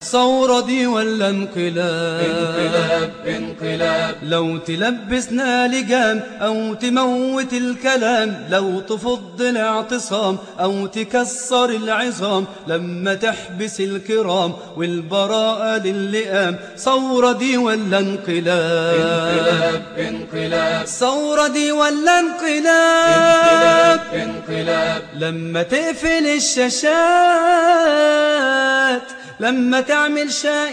ثورة دي ولا انقلاب؟ انقلاب انقلاب. لو تلبسنا لجام أو تموت الكلام، لو تفض الاعتصام أو تكسر العظام، لما تحبس الكرام والبراءة للئام، ثورة دي ولا انقلاب؟ انقلاب انقلاب. ثورة دي ولا انقلاب انقلاب؟ انقلاب. لما تقفل الشاشات، لما تعمل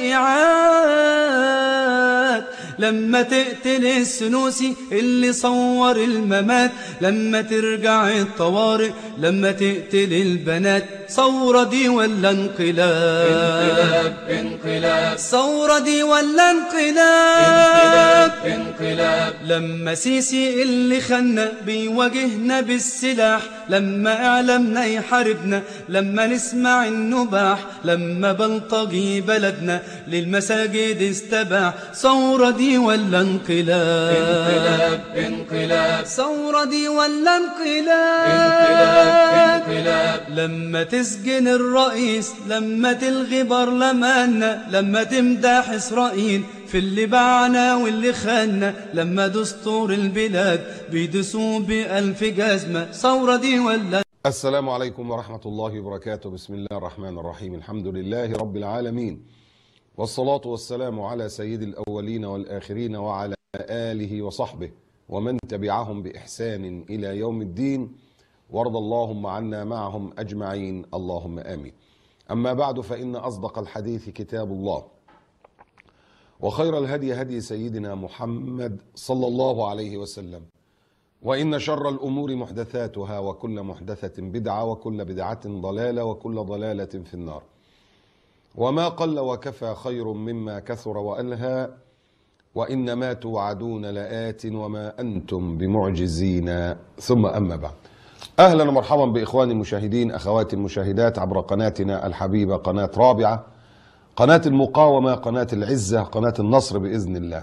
شائعات، لما تقتل السنوسي اللي صور الممات، لما ترجع الطوارئ، لما تقتل البنات، ثورة دي ولا انقلاب؟ انقلاب انقلاب. ثورة دي ولا انقلاب انقلاب؟ انقلاب. لما سيسي اللي خلنا بيواجهنا بالسلاح، لما اعلامنا يحاربنا، لما نسمع النباح، لما بلطجي بلدنا للمساجد استباح، ثورة دي ولا انقلاب؟ انقلاب انقلاب. ثورة دي ولا انقلاب؟ انقلاب انقلاب. لما تسجن الرئيس، لما تلغي برلماننا، لما تمدح إسرائيل في اللي باعنا واللي خاننا، لما دستور البلاد بيدسوا بألف جزمة، ثورة دي ولا؟ السلام عليكم ورحمة الله وبركاته. بسم الله الرحمن الرحيم. الحمد لله رب العالمين، والصلاة والسلام على سيد الأولين والآخرين وعلى آله وصحبه ومن تبعهم بإحسان إلى يوم الدين، وارض اللهم عنا معهم أجمعين، اللهم آمين. أما بعد، فإن أصدق الحديث كتاب الله، وخير الهدي هدي سيدنا محمد صلى الله عليه وسلم، وإن شر الأمور محدثاتها، وكل محدثة بدعة، وكل بدعة ضلالة، وكل ضلالة في النار. وما قل وكفى خير مما كثر وألهى، وإنما توعدون لآت وما أنتم بمعجزين. ثم أما بعد، أهلا ومرحبا بإخواني المشاهدين، أخواتي المشاهدات، عبر قناتنا الحبيبة، قناة رابعة، قناة المقاومة، قناة العزة، قناة النصر بإذن الله.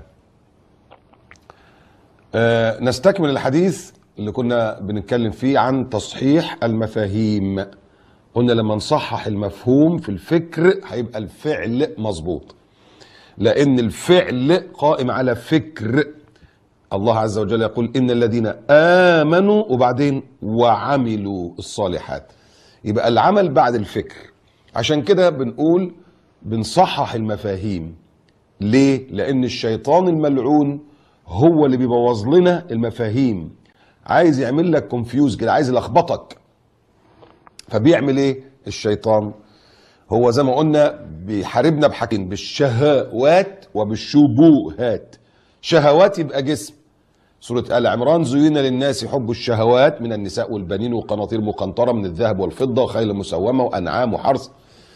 نستكمل الحديث اللي كنا بنتكلم فيه عن تصحيح المفاهيم. قلنا لما نصحح المفهوم في الفكر هيبقى الفعل مظبوط، لأن الفعل قائم على فكر. الله عز وجل يقول إن الذين آمنوا وبعدين وعملوا الصالحات، يبقى العمل بعد الفكر. عشان كده بنقول بنصحح المفاهيم. ليه؟ لأن الشيطان الملعون هو اللي بيبوظ لنا المفاهيم، عايز يعمل لك كونفيوز كده، عايز يلخبطك. فبيعمل ايه الشيطان؟ هو زي ما قلنا بيحاربنا بحاجتين، بالشهوات وبالشبهات. شهوات يبقى جسم، سورة آل عمران: زين للناس حب الشهوات من النساء والبنين وقناطير مقنطرة من الذهب والفضة وخيل مسومة وأنعام وحرث.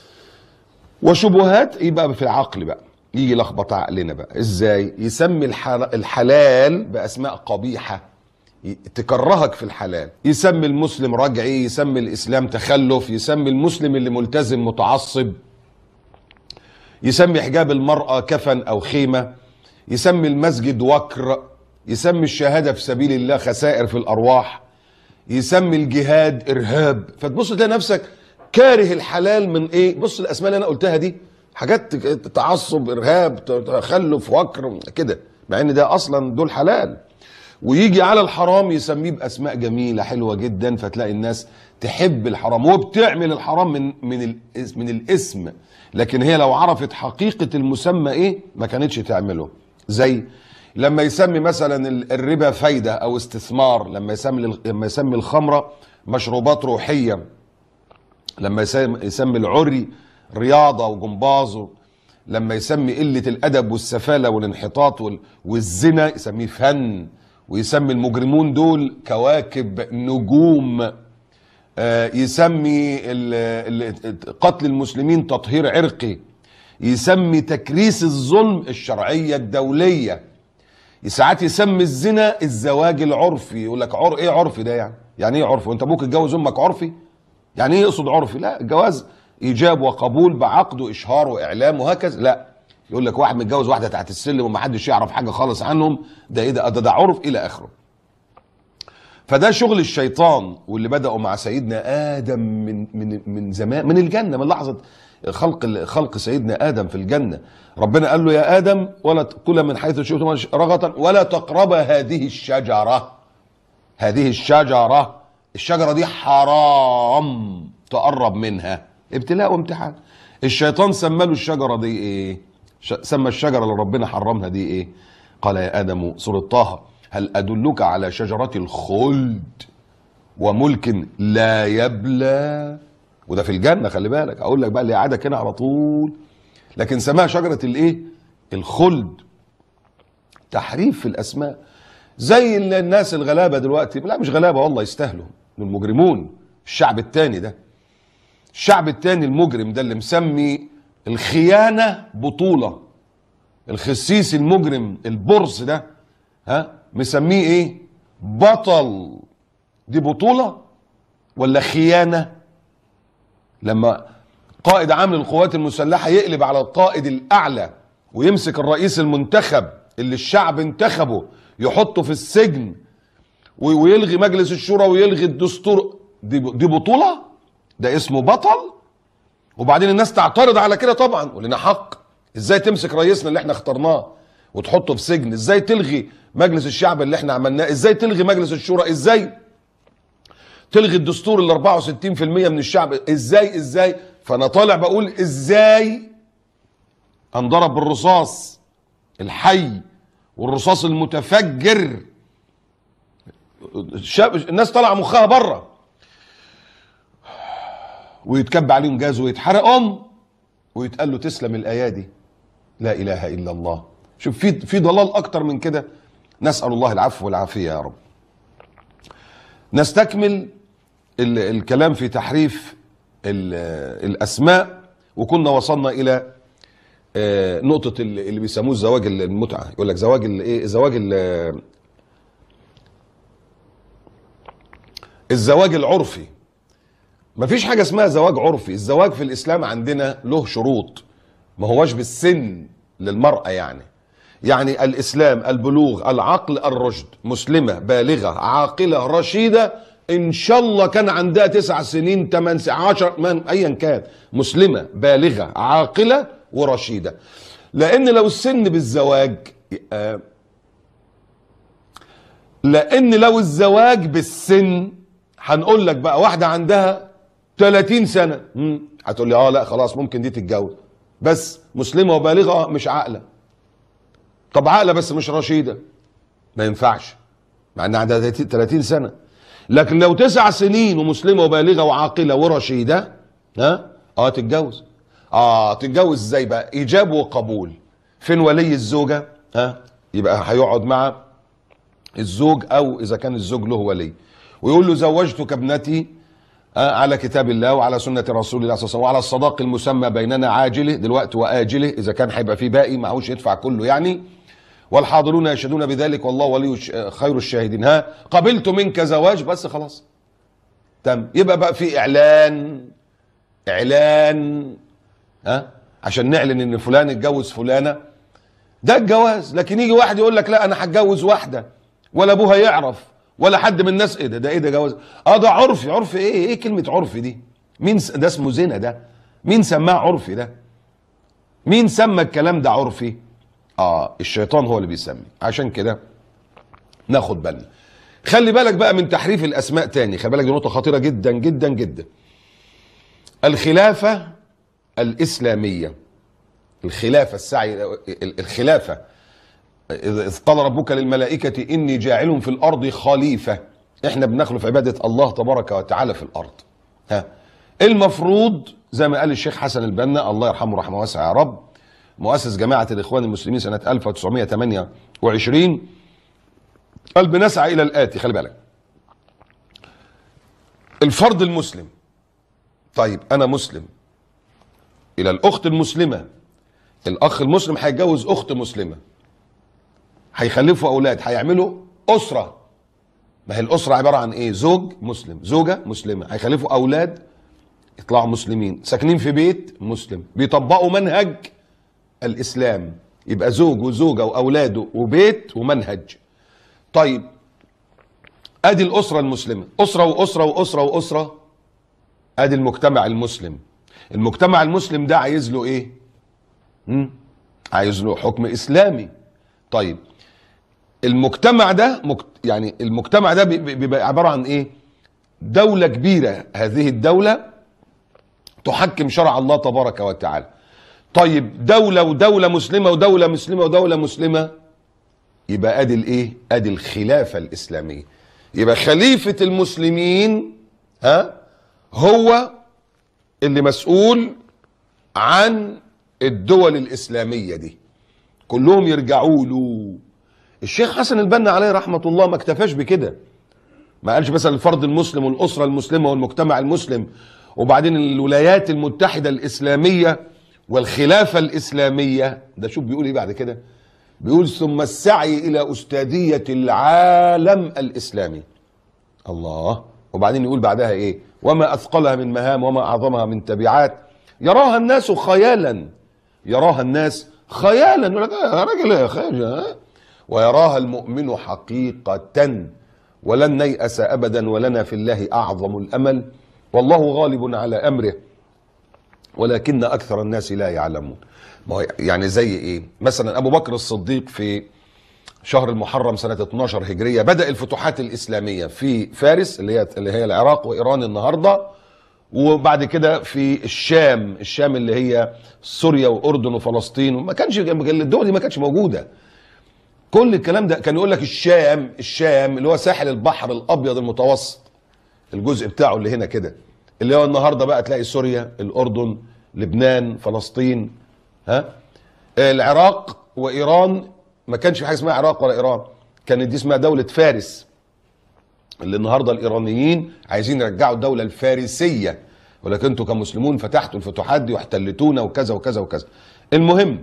وشبهات يبقى في العقل بقى، يجي لخبط عقلنا بقى. ازاي؟ يسمي الحلال بأسماء قبيحة تكرهك في الحلال، يسمي المسلم رجعي، يسمي الإسلام تخلف، يسمي المسلم اللي ملتزم متعصب، يسمي حجاب المرأة كفن أو خيمة، يسمي المسجد وكر، يسمي الشهادة في سبيل الله خسائر في الأرواح، يسمي الجهاد إرهاب. فتبص تلاقي نفسك كاره الحلال من إيه؟ بص الأسماء اللي أنا قلتها دي حاجات تعصب، إرهاب، تخلف، وكر كده، مع إن ده أصلا دول حلال. ويجي على الحرام يسميه بأسماء جميلة حلوة جدا، فتلاقي الناس تحب الحرام وبتعمل الحرام من الاسم، لكن هي لو عرفت حقيقة المسمى ايه ما كانتش تعمله. زي لما يسمي مثلا الربا فايدة او استثمار، لما يسمي الخمرة مشروبات روحية، لما يسمي العري رياضة وجمباز، لما يسمي قلة الأدب والسفالة والانحطاط والزنا يسميه فن، ويسمي المجرمون دول كواكب نجوم، يسمي قتل المسلمين تطهير عرقي، يسمي تكريس الظلم الشرعية الدولية، ساعات يسمي الزنا الزواج العرفي. يقول لك ايه عرفي ده؟ يعني ايه عرفي؟ وانت ابوك اتجوز امك عرفي؟ يعني ايه يقصد عرفي؟ لا، الجواز ايجاب وقبول بعقد واشهار واعلام وهكذا. لا، يقول لك واحد متجوز واحده تحت السلم ومحدش يعرف حاجه خالص عنهم، ده ايه ده عرف الى اخره. فده شغل الشيطان، واللي بدأوا مع سيدنا آدم من زمان، من الجنة، من لحظة خلق سيدنا آدم في الجنة. ربنا قال له يا آدم ولا تأكل من حيث شئتما رغدا ولا تقربا هذه الشجرة. هذه الشجرة دي حرام تقرب منها. ابتلاء وامتحان. الشيطان سمى له الشجرة دي ايه؟ سمى الشجرة اللي ربنا حرمها دي ايه؟ قال يا آدم سورة طه هل أدلك على شجرة الخلد وملك لا يبلى. وده في الجنة خلي بالك، اقول لك بقى اللي قاعدك هنا على طول. لكن سماها شجرة الايه؟ الخلد. تحريف في الاسماء. زي الناس الغلابة دلوقتي، لا مش غلابة والله يستاهلوا، المجرمون. الشعب التاني ده، الشعب التاني المجرم ده اللي مسمي الخيانة بطولة. الخسيس المجرم البرص ده مسميه ايه؟ بطل. دي بطولة ولا خيانة؟ لما قائد عام للقوات المسلحة يقلب على القائد الأعلى ويمسك الرئيس المنتخب اللي الشعب انتخبه يحطه في السجن ويلغي مجلس الشورى ويلغي الدستور، دي بطولة؟ ده اسمه بطل؟ وبعدين الناس تعترض على كده طبعا، ولنا حق. ازاي تمسك رئيسنا اللي احنا اخترناه وتحطه في سجن؟ ازاي تلغي مجلس الشعب اللي احنا عملناه؟ ازاي تلغي مجلس الشورى؟ ازاي تلغي الدستور اللي 64% من الشعب؟ ازاي؟ فانا طالع بقول ازاي انضرب بالرصاص الحي والرصاص المتفجر. الناس طالعه مخها بره ويتكب عليهم جاز ويتحرقهم ويتقال له تسلم الايادي. لا اله الا الله. شوف في ضلال اكتر من كده. نسال الله العفو والعافيه يا رب. نستكمل الكلام في تحريف الاسماء، وكنا وصلنا الى نقطه اللي بيسموه الزواج المتعه. يقول لك زواج الايه؟ الزواج العرفي. مفيش حاجه اسمها زواج عرفي. الزواج في الاسلام عندنا له شروط، ما هوش بالسن للمراه. يعني الاسلام البلوغ، العقل، الرشد. مسلمه بالغه عاقله رشيده، ان شاء الله كان عندها 9 سنين 8 10 ايا كان، مسلمه بالغه عاقله ورشيده. لان لو السن بالزواج لان لو الزواج بالسن هنقول لك بقى واحده عندها 30 سنه هتقول لي لا خلاص ممكن دي تتجوز، بس مسلمه وبالغه مش عاقله. طب عاقله بس مش رشيده، ما ينفعش مع انها عندها 30 سنه. لكن لو 9 سنين ومسلمه وبالغه وعاقله ورشيده تتجوز. تتجوز ازاي بقى؟ ايجاب وقبول. فين ولي الزوجه؟ يبقى هيقعد مع الزوج، او اذا كان الزوج له ولي، ويقول له زوجتك ابنتي على كتاب الله وعلى سنه رسول الله صلى الله عليه وسلم وعلى الصداق المسمى بيننا عاجله دلوقتي واجله، اذا كان هيبقى فيه باقي معهوش يدفع كله والحاضرون يشهدون بذلك والله ولي خير الشاهدين. قبلت منك زواج، بس خلاص تم. يبقى بقى في اعلان عشان نعلن ان فلان اتجوز فلانه، ده الجواز. لكن يجي واحد يقول لك لا انا هتجوز واحده ولا ابوها يعرف ولا حد من الناس، ايه ده جواز؟ ده عرفي. عرفي ايه كلمه عرفي دي؟ مين ده؟ اسمه زنا ده. مين سماه عرفي ده؟ مين سمى الكلام ده عرفي؟ الشيطان هو اللي بيسمي. عشان كده ناخد بالنا. خلي بالك بقى من تحريف الاسماء تاني. خلي بالك دي نقطه خطيره جدا جدا جدا. الخلافه الاسلاميه، الخلافه، السعي، الخلافه. إذ قال ربك للملائكة إني جاعل في الأرض خليفة. إحنا بنخلف عبادة الله تبارك وتعالى في الأرض. المفروض زي ما قال الشيخ حسن البنا الله يرحمه رحمه واسعة يا رب، مؤسس جماعة الإخوان المسلمين سنة 1928، قال بنسعى إلى الآتي. خلي بالك، الفرد المسلم. طيب أنا مسلم، إلى الأخت المسلمة. الأخ المسلم هيتجوز أخت مسلمة، هيخلفوا اولاد، هيعملوا اسره. ما هي الاسره عباره عن ايه؟ زوج مسلم، زوجه مسلمه، هيخلفوا اولاد يطلعوا مسلمين، ساكنين في بيت مسلم، بيطبقوا منهج الاسلام. يبقى زوج وزوجه واولاده وبيت ومنهج. طيب ادي الاسره المسلمه، اسره واسره واسره واسره. ادي المجتمع المسلم. المجتمع المسلم ده عايز له ايه؟ عايز له حكم اسلامي. طيب المجتمع ده يعني المجتمع ده بيبقى عباره عن ايه؟ دوله كبيره، هذه الدوله تحكم شرع الله تبارك وتعالى. طيب دوله ودوله مسلمه ودوله مسلمه ودوله مسلمه، يبقى ادي الايه؟ ادي الخلافه الاسلاميه. يبقى خليفه المسلمين هو اللي مسؤول عن الدول الاسلاميه دي، كلهم يرجعوا له. الشيخ حسن البنا عليه رحمه الله ما اكتفاش بكده، ما قالش مثلا الفرد المسلم والاسره المسلمه والمجتمع المسلم وبعدين الولايات المتحده الاسلاميه والخلافه الاسلاميه. ده شوف بيقول ايه بعد كده؟ بيقول ثم السعي الى استاذيه العالم الاسلامي. الله. وبعدين يقول بعدها ايه؟ وما اثقلها من مهام وما اعظمها من تبعات يراها الناس خيالا. يراها الناس خيالا، يقول لك يا راجل يا خيال، ويراها المؤمن حقيقة، ولن نيأس ابدا ولنا في الله اعظم الامل، والله غالب على امره ولكن اكثر الناس لا يعلمون. يعني زي ايه؟ مثلا ابو بكر الصديق في شهر المحرم سنة 12 هجرية بدأ الفتوحات الإسلامية في فارس اللي هي العراق وإيران النهاردة، وبعد كده في الشام اللي هي سوريا وأردن وفلسطين. وما كانش الدول دي ما كانتش موجودة. كل الكلام ده كان يقول لك الشام اللي هو ساحل البحر الأبيض المتوسط، الجزء بتاعه اللي هنا كده، اللي هو النهاردة بقى تلاقي سوريا، الأردن، لبنان، فلسطين، العراق وإيران. ما كانش في حاجه اسمها عراق ولا ايران، كانت دي اسمها دوله فارس، اللي النهارده الايرانيين عايزين يرجعوا الدوله الفارسيه، ولكن انتوا كمسلمون فتحتوا الفتوحات دي واحتلتونا وكذا وكذا وكذا. المهم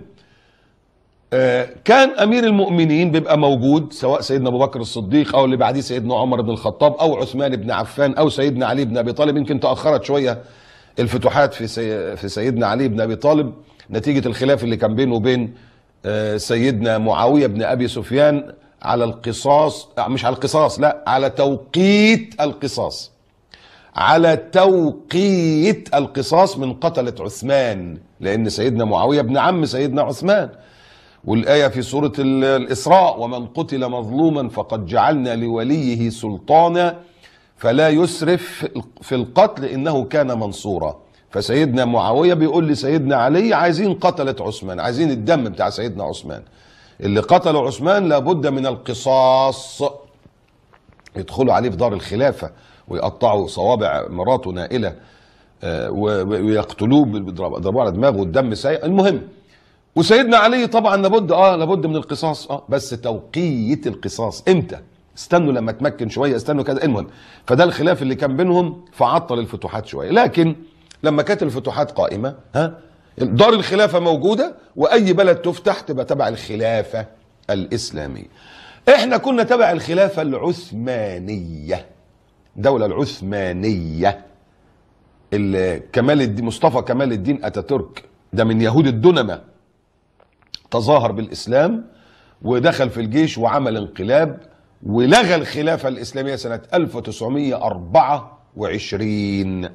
كان امير المؤمنين بيبقى موجود، سواء سيدنا ابو بكر الصديق او اللي بعديه سيدنا عمر بن الخطاب او عثمان بن عفان او سيدنا علي بن ابي طالب. يمكن تاخرت شويه الفتوحات في سيدنا علي بن ابي طالب نتيجه الخلاف اللي كان بينه وبين سيدنا معاوية بن أبي سفيان على القصاص، مش على القصاص، لا، على توقيت القصاص، على توقيت القصاص من قتلة عثمان، لأن سيدنا معاوية ابن عم سيدنا عثمان. والآية في سورة الإسراء ومن قتل مظلوما فقد جعلنا لوليه سلطانا فلا يسرف في القتل إنه كان منصورا. فسيدنا معاوية بيقول لسيدنا علي عايزين قتلة عثمان، عايزين الدم بتاع سيدنا عثمان، اللي قتلوا عثمان لابد من القصاص. يدخلوا عليه في دار الخلافة ويقطعوا صوابع مراته نائلة ويقتلوه، بيضربوه على دماغه والدم سايل. المهم وسيدنا علي طبعا لابد من القصاص، بس توقيت القصاص امتى؟ استنوا لما تمكن شوية، استنوا كذا. المهم فده الخلاف اللي كان بينهم فعطل الفتوحات شوية. لكن لما كانت الفتوحات قائمة دار الخلافة موجودة، وأي بلد تفتح تبقى تبع الخلافة الإسلامية. احنا كنا تبع الخلافة العثمانية، الدولة العثمانية اللي مصطفى كمال الدين أتاتورك ده من يهود الدنمة تظاهر بالإسلام ودخل في الجيش وعمل انقلاب ولغى الخلافة الإسلامية سنة 1924.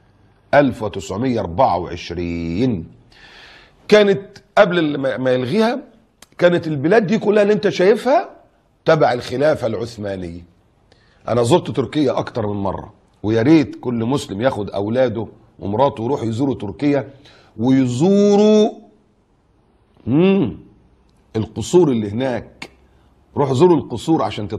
1924 كانت قبل ما يلغيها، كانت البلاد دي كلها اللي انت شايفها تبع الخلافة العثمانية. انا زرت تركيا اكتر من مرة، ويا ريت كل مسلم ياخد اولاده ومراته ويروحوا يزوروا تركيا ويزوروا القصور اللي هناك. روح زوروا القصور عشان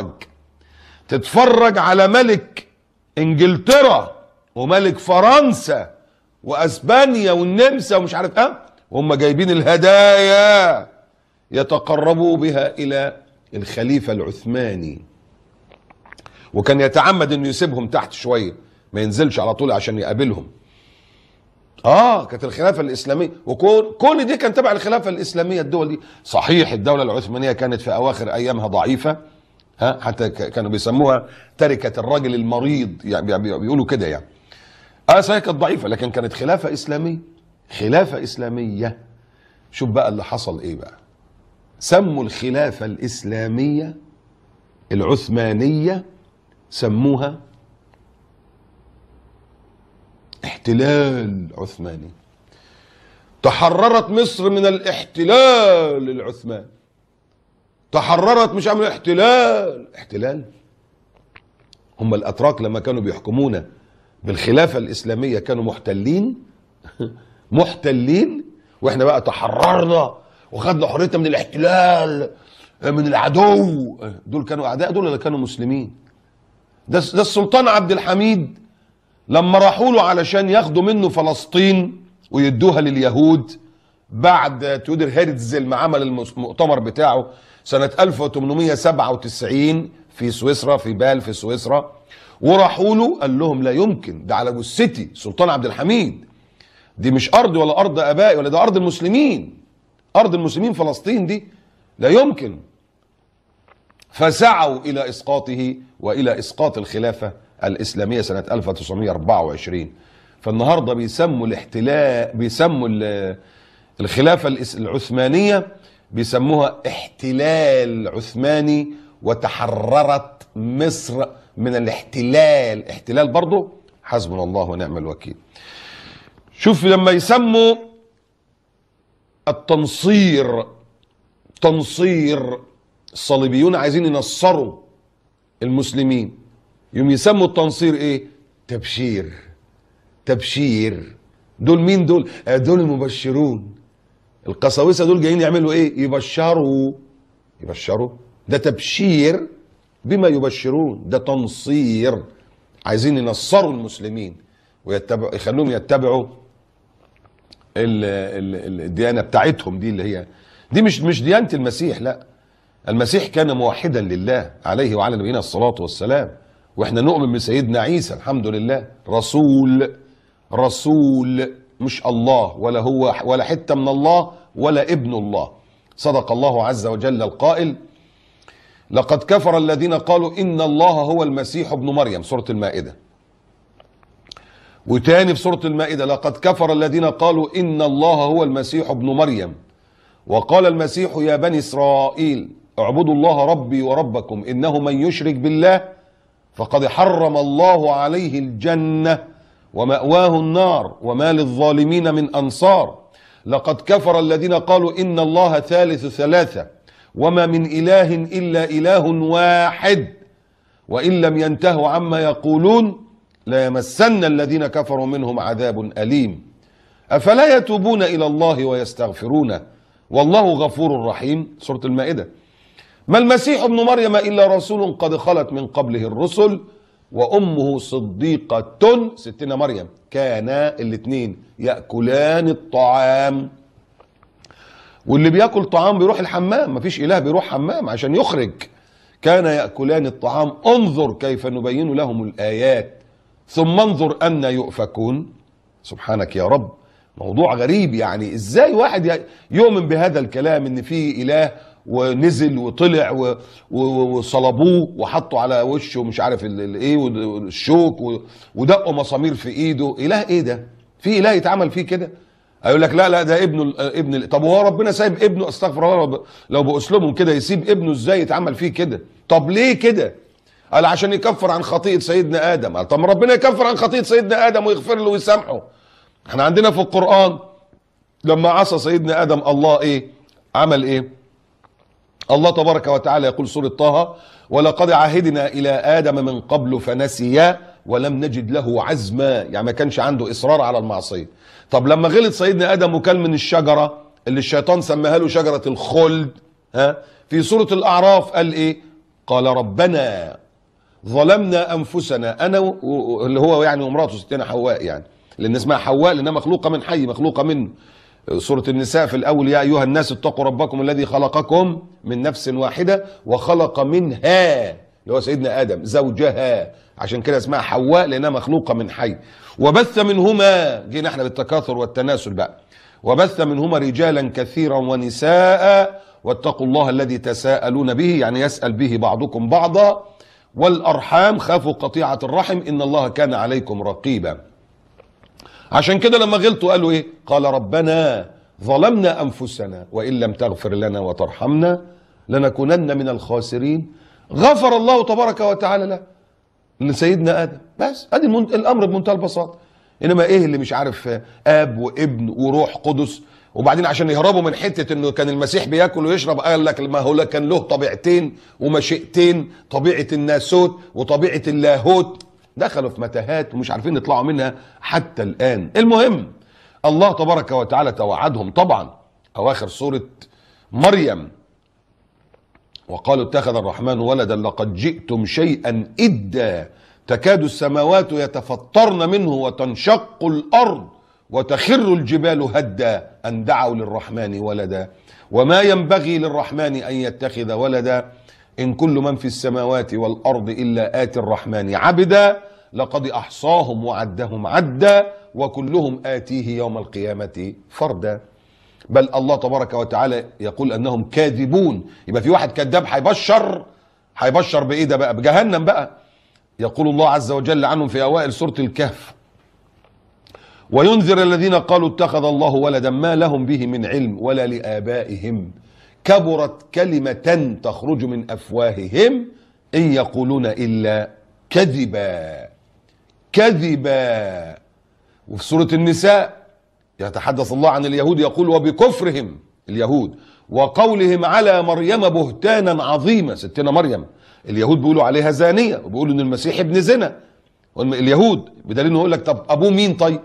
تتفرج على ملك انجلترا وملك فرنسا واسبانيا والنمسا ومش عارف وهم جايبين الهدايا يتقربوا بها الى الخليفة العثماني، وكان يتعمد انه يسيبهم تحت شوية ما ينزلش على طول عشان يقابلهم. كانت الخلافة الإسلامية، وكل دي كان تبع الخلافة الإسلامية. الدول دي صحيح الدولة العثمانية كانت في أواخر أيامها ضعيفة، حتى كانوا بيسموها تركة الرجل المريض، يعني بيقولوا كده يعني. صحيح كانت ضعيفة، لكن كانت خلافة إسلامية، خلافة إسلامية. شوف بقى اللي حصل إيه بقى. سموا الخلافة الإسلامية العثمانية سموها احتلال عثماني. تحررت مصر من الاحتلال العثماني. تحررت، مش عامل احتلال. هم الاتراك لما كانوا بيحكمونا بالخلافه الاسلاميه كانوا محتلين محتلين، واحنا بقى تحررنا وخدنا حريتنا من الاحتلال من العدو. دول كانوا اعداء دول ولا كانوا مسلمين؟ ده السلطان عبد الحميد لما راحوا له علشان ياخدوا منه فلسطين ويدوها لليهود بعد تيودر هيرتزل ما عمل المؤتمر بتاعه سنة 1897 في سويسرا، في بال في سويسرا، وراحوا له قال لهم لا يمكن، ده على جثتي سلطان عبد الحميد، دي مش أرض ولا أرض آبائي ولا ده أرض المسلمين، أرض المسلمين فلسطين دي لا يمكن. فسعوا إلى إسقاطه وإلى إسقاط الخلافة الإسلامية سنة 1924. فالنهاردة بيسموا الاحتلال، بيسموا الخلافة العثمانية بيسموها احتلال عثماني، وتحررت مصر من الاحتلال. احتلال برضه، حسبنا الله ونعم الوكيل. شوف لما يسموا التنصير، تنصير، الصليبيون عايزين ينصروا المسلمين، يوم يسموا التنصير ايه؟ تبشير. تبشير. دول مين دول؟ دول المبشرون. القساوسه دول جايين يعملوا ايه؟ يبشروا. يبشروا، ده تبشير بما يبشرون، ده تنصير. عايزين ينصروا المسلمين ويتبعوا، يخلوهم يتبعوا الديانه بتاعتهم دي، اللي هي دي مش ديانه المسيح. لا، المسيح كان موحدا لله عليه وعلى نبينا الصلاه والسلام، واحنا نؤمن بسيدنا عيسى الحمد لله رسول. رسول مش الله، ولا هو ولا حته من الله ولا ابن الله. صدق الله عز وجل القائل: لقد كفر الذين قالوا ان الله هو المسيح ابن مريم، سوره المائده. وتاني في سوره المائده: لقد كفر الذين قالوا ان الله هو المسيح ابن مريم، وقال المسيح يا بني اسرائيل اعبدوا الله ربي وربكم انه من يشرك بالله فقد حرم الله عليه الجنه ومأواه النار وما للظالمين من أنصار. لقد كفر الذين قالوا إن الله ثالث ثلاثة وما من إله إلا إله واحد وإن لم ينتهوا عما يقولون ليمسن الذين كفروا منهم عذاب أليم. أفلا يتوبون إلى الله ويستغفرونه والله غفور رحيم، سورة المائدة. ما المسيح ابن مريم إلا رسول قد خلت من قبله الرسل وأمه صديقة، ستنا مريم، كانا الاثنين يأكلان الطعام. واللي بياكل طعام بيروح الحمام، مفيش إله بيروح حمام عشان يخرج. كان يأكلان الطعام. انظر كيف نبين لهم الآيات ثم انظر أن يؤفكون. سبحانك يا رب، موضوع غريب. يعني ازاي واحد يؤمن بهذا الكلام ان في إله ونزل وطلع وصلبوه وحطوا على وشه مش عارف الايه والشوك ودقوا مسامير في ايده؟ اله ايه ده؟ في اله يتعمل فيه كده؟ هيقول لك لا ده ابن. طب وهو ربنا سايب ابنه؟ استغفر الله، لو باسلوبهم كده يسيب ابنه ازاي يتعمل فيه كده؟ طب ليه كده؟ قال عشان يكفر عن خطيئة سيدنا ادم. قال طب ربنا يكفر عن خطيئة سيدنا ادم ويغفر له ويسامحه. احنا عندنا في القرآن لما عصى سيدنا ادم الله ايه عمل؟ ايه الله تبارك وتعالى يقول سورة طه: ولقد عهدنا إلى آدم من قبل فنسي ولم نجد له عزما. يعني ما كانش عنده إصرار على المعصية. طب لما غلط سيدنا آدم وكل من الشجرة اللي الشيطان سماها له شجرة الخلد، في سورة الأعراف قال إيه؟ قال ربنا ظلمنا أنفسنا، أنا اللي هو يعني ومراته ستنا حواء، يعني لأن اسمها حواء لأنها مخلوقة من حي، مخلوقة منه. سورة النساء في الأول: يا أيها الناس اتقوا ربكم الذي خلقكم من نفس واحدة وخلق منها، اللي هو سيدنا آدم، زوجها، عشان كده اسمها حواء لأنها مخلوقة من حي. وبث منهما، جينا احنا بالتكاثر والتناسل بقى، وبث منهما رجالا كثيرا ونساء واتقوا الله الذي تساءلون به، يعني يسأل به بعضكم بعضا، والأرحام خافوا قطيعة الرحم إن الله كان عليكم رقيبا. عشان كده لما غلطوا قالوا ايه؟ قال ربنا ظلمنا انفسنا وان لم تغفر لنا وترحمنا لنكونن من الخاسرين. غفر الله تبارك وتعالى له لسيدنا ادم. بس ادي الامر بمنتهى البساطه. انما ايه اللي مش عارف اب وابن وروح قدس؟ وبعدين عشان يهربوا من حته انه كان المسيح بياكل ويشرب، قال لك ما هو كان له طبيعتين ومشيئتين، طبيعه الناسوت وطبيعه اللاهوت. دخلوا في متاهات ومش عارفين يطلعوا منها حتى الان. المهم الله تبارك وتعالى توعدهم طبعا. اواخر سوره مريم: وقالوا اتخذ الرحمن ولدا لقد جئتم شيئا إدا تكاد السماوات يتفطرن منه وتنشق الأرض وتخر الجبال هدا أن دعوا للرحمن ولدا وما ينبغي للرحمن أن يتخذ ولدا إن كل من في السماوات والأرض إلا آتي الرحمن عبدا لقد أحصاهم وعدهم عدا وكلهم آتيه يوم القيامة فردا. بل الله تبارك وتعالى يقول أنهم كاذبون. يبقى في واحد كذاب هيبشر بإيه ده بقى؟ بجهنم بقى. يقول الله عز وجل عنهم في أوائل سورة الكهف: وينذر الذين قالوا اتخذ الله ولدا ما لهم به من علم ولا لآبائهم كبرت كلمة تخرج من أفواههم إن يقولون إلا كذبا. وفي سورة النساء يتحدث الله عن اليهود يقول: وبكفرهم اليهود وقولهم على مريم بهتانا عظيما. ستنا مريم اليهود بيقولوا عليها زانية وبيقولوا ان المسيح ابن زنا اليهود، بدليل انه يقول لك طب ابوه مين؟ طيب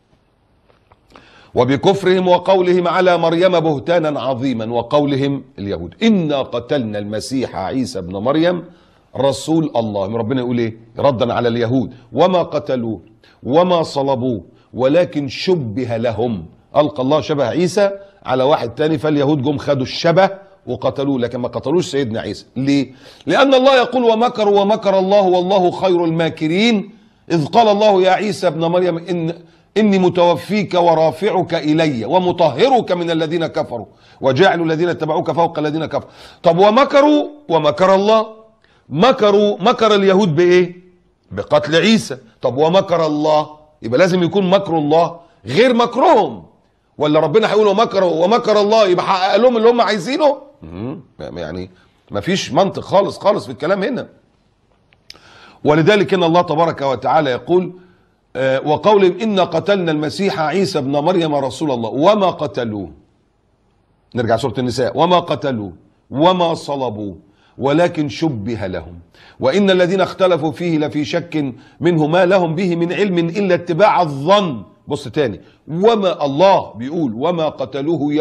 وبكفرهم وقولهم على مريم بهتانا عظيما وقولهم اليهود إنا قتلنا المسيح عيسى ابن مريم رسول الله. ربنا يقول ايه ردا على اليهود؟ وما قتلوه وما صلبوه ولكن شبه لهم. ألقى الله شبه عيسى على واحد تاني، فاليهود جم خدوا الشبه وقتلوه، لكن ما قتلوش سيدنا عيسى. ليه؟ لأن الله يقول: ومكروا ومكر الله والله خير الماكرين إذ قال الله يا عيسى ابن مريم إني متوفيك ورافعك إلي ومطهرك من الذين كفروا وجعلوا الذين اتبعوك فوق الذين كفروا. طب ومكروا ومكر الله. مكر اليهود بإيه؟ بقتل عيسى. طب ومكر الله، يبقى لازم يكون مكر الله غير مكرهم، ولا ربنا هيقول ومكر الله يبقى حقق لهم اللي هم عايزينه؟ يعني ما فيش منطق خالص في الكلام هنا. ولذلك ان الله تبارك وتعالى يقول: وقولهم إنا قتلنا المسيح عيسى ابن مريم رسول الله وما قتلوه. نرجع سورة النساء: وما قتلوه وما صلبوه ولكن شبه لهم وإن الذين اختلفوا فيه لفي شك منه ما لهم به من علم إلا اتباع الظن. بص تاني: وما الله بيقول وما قتلوه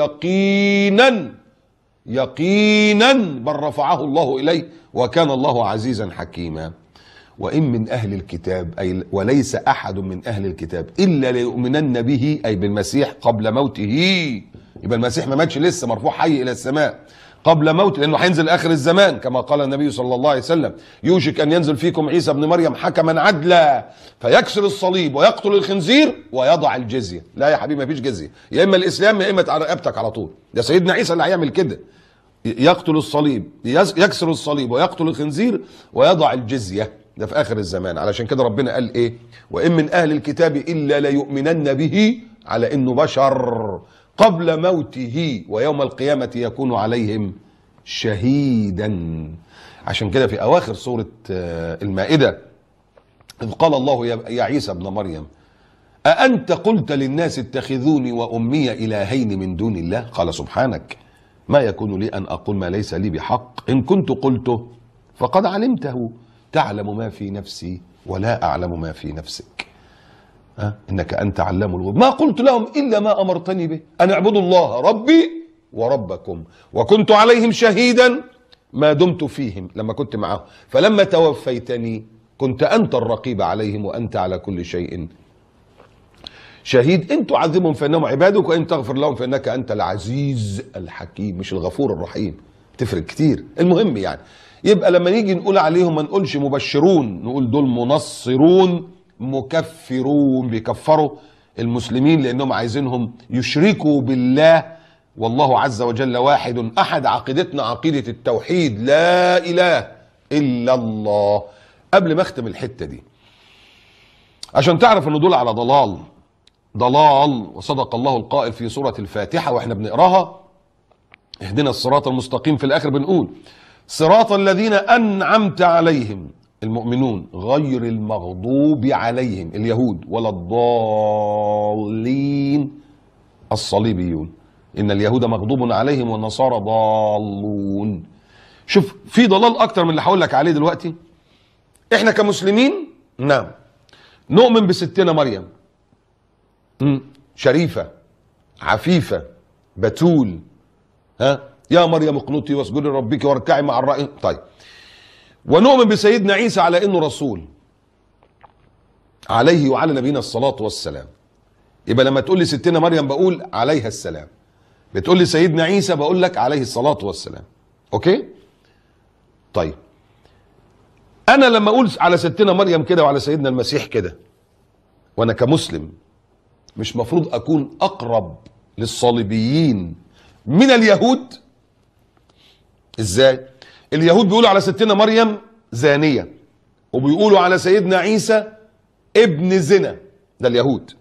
يقينا بل رفعه الله إليه وكان الله عزيزا حكيما. وإن من أهل الكتاب، أي وليس أحد من أهل الكتاب إلا ليؤمنن به، أي بالمسيح قبل موته. يبقى المسيح ما ماتش لسه، مرفوع حي إلى السماء قبل موته، لأنه هينزل آخر الزمان كما قال النبي صلى الله عليه وسلم: يوشك أن ينزل فيكم عيسى ابن مريم حكما عدلا فيكسر الصليب ويقتل الخنزير ويضع الجزية. لا يا حبيبي، ما فيش جزية، يا إما الإسلام يا إما رقبتك على طول. ده سيدنا عيسى اللي هيعمل كده، يقتل الصليب، يكسر الصليب ويقتل الخنزير ويضع الجزية. ده في آخر الزمان. علشان كده ربنا قال إيه؟ وإن من أهل الكتاب إلا ليؤمنن به، على إنه بشر، قبل موته ويوم القيامة يكون عليهم شهيدا. عشان كده في أواخر سورة المائدة إذ قال الله يا عيسى ابن مريم أأنت قلت للناس اتخذوني وأمي إلهين من دون الله؟ قال سبحانك ما يكون لي أن أقول ما ليس لي بحق إن كنت قلته فقد علمته تعلم ما في نفسي ولا أعلم ما في نفسك إنك أنت علام الغيوب ما قلت لهم إلا ما أمرتني به أن اعبدوا الله ربي وربكم وكنت عليهم شهيدا ما دمت فيهم، لما كنت معهم، فلما توفيتني كنت أنت الرقيب عليهم وأنت على كل شيء شهيد. إن تعذبهم فإنهم عبادك وإن تغفر لهم فإنك أنت العزيز الحكيم، مش الغفور الرحيم، تفرق كتير. المهم يعني يبقى لما نيجي نقول عليهم ما نقولش مبشرون، نقول دول منصرون مكفرون، بيكفروا المسلمين لأنهم عايزينهم يشركوا بالله، والله عز وجل واحد أحد. عقيدتنا عقيدة التوحيد، لا إله إلا الله. قبل ما أختم الحتة دي عشان تعرف أن دول على ضلال، وصدق الله القائل في سورة الفاتحة وإحنا بنقراها: اهدنا الصراط المستقيم. في الآخر بنقول: صراط الذين أنعمت عليهم المؤمنون غير المغضوب عليهم اليهود ولا الضالين الصليبيون. إن اليهود مغضوب عليهم والنصارى ضالون. شوف في ضلال أكتر من اللي هقول لك عليه دلوقتي. إحنا كمسلمين نعم نؤمن بستنا مريم شريفة عفيفة بتول، ها يا مريم اقنطي واسجدي لربك واركعي مع الراكعين. طيب ونؤمن بسيدنا عيسى على انه رسول عليه وعلى نبينا الصلاة والسلام. يبقى لما تقول لي ستنا مريم بقول عليها السلام، بتقول لي سيدنا عيسى بقول لك عليه الصلاة والسلام. اوكي طيب انا لما اقول على ستنا مريم كده وعلى سيدنا المسيح كده وانا كمسلم مش مفروض اكون اقرب للصليبيين من اليهود؟ ازاي؟ اليهود بيقولوا على ستنا مريم زانية وبيقولوا على سيدنا عيسى ابن زنا، ده اليهود.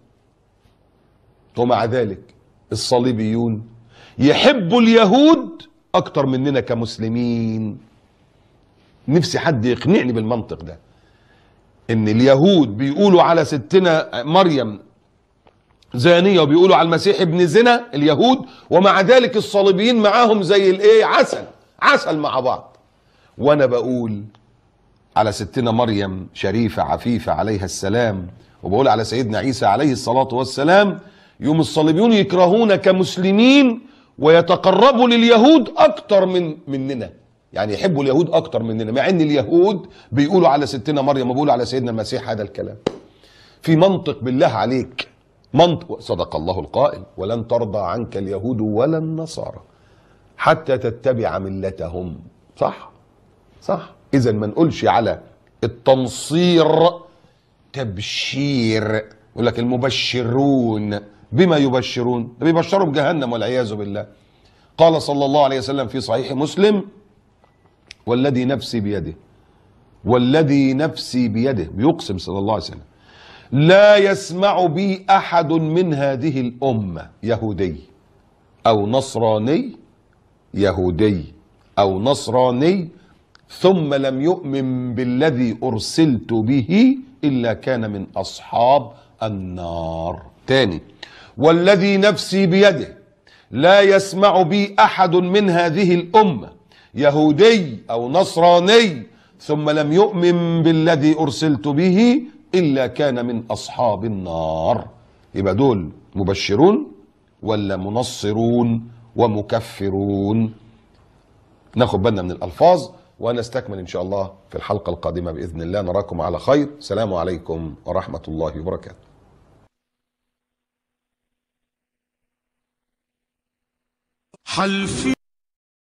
ومع ذلك الصليبيون يحبوا اليهود اكتر مننا كمسلمين. نفسي حد يقنعني بالمنطق ده، ان اليهود بيقولوا على ستنا مريم زانية وبيقولوا على المسيح ابن زنا اليهود، ومع ذلك الصليبيين معاهم زي الايه عسل مع بعض. وانا بقول على ستنا مريم شريفة عفيفة عليها السلام وبقول على سيدنا عيسى عليه الصلاة والسلام، يوم الصليبيون يكرهونا كمسلمين ويتقربوا لليهود اكتر مننا، يعني يحبوا اليهود اكتر مننا، مع ان اليهود بيقولوا على ستنا مريم وبيقولوا على سيدنا المسيح هذا الكلام. في منطق بالله عليك، منطق. صدق الله القائل ولن ترضى عنك اليهود ولا النصارى حتى تتبع ملتهم. صح صح. اذا ما نقولش على التنصير تبشير. يقول لك المبشرون بما يبشرون، ده بيبشروا بجهنم والعياذ بالله. قال صلى الله عليه وسلم في صحيح مسلم والذي نفسي بيده، والذي نفسي بيده، بيقسم صلى الله عليه وسلم لا يسمع بي احد من هذه الامه يهودي او نصراني، يهودي او نصراني ثم لم يؤمن بالذي ارسلت به الا كان من اصحاب النار. تاني، والذي نفسي بيده لا يسمع بي احد من هذه الامه يهودي او نصراني ثم لم يؤمن بالذي ارسلت به الا كان من اصحاب النار. يبقى دول مبشرون ولا منصرون ومكفرون؟ ناخد بالنا من الالفاظ ونستكمل ان شاء الله في الحلقه القادمه باذن الله. نراكم على خير. السلام عليكم ورحمه الله وبركاته. حلفي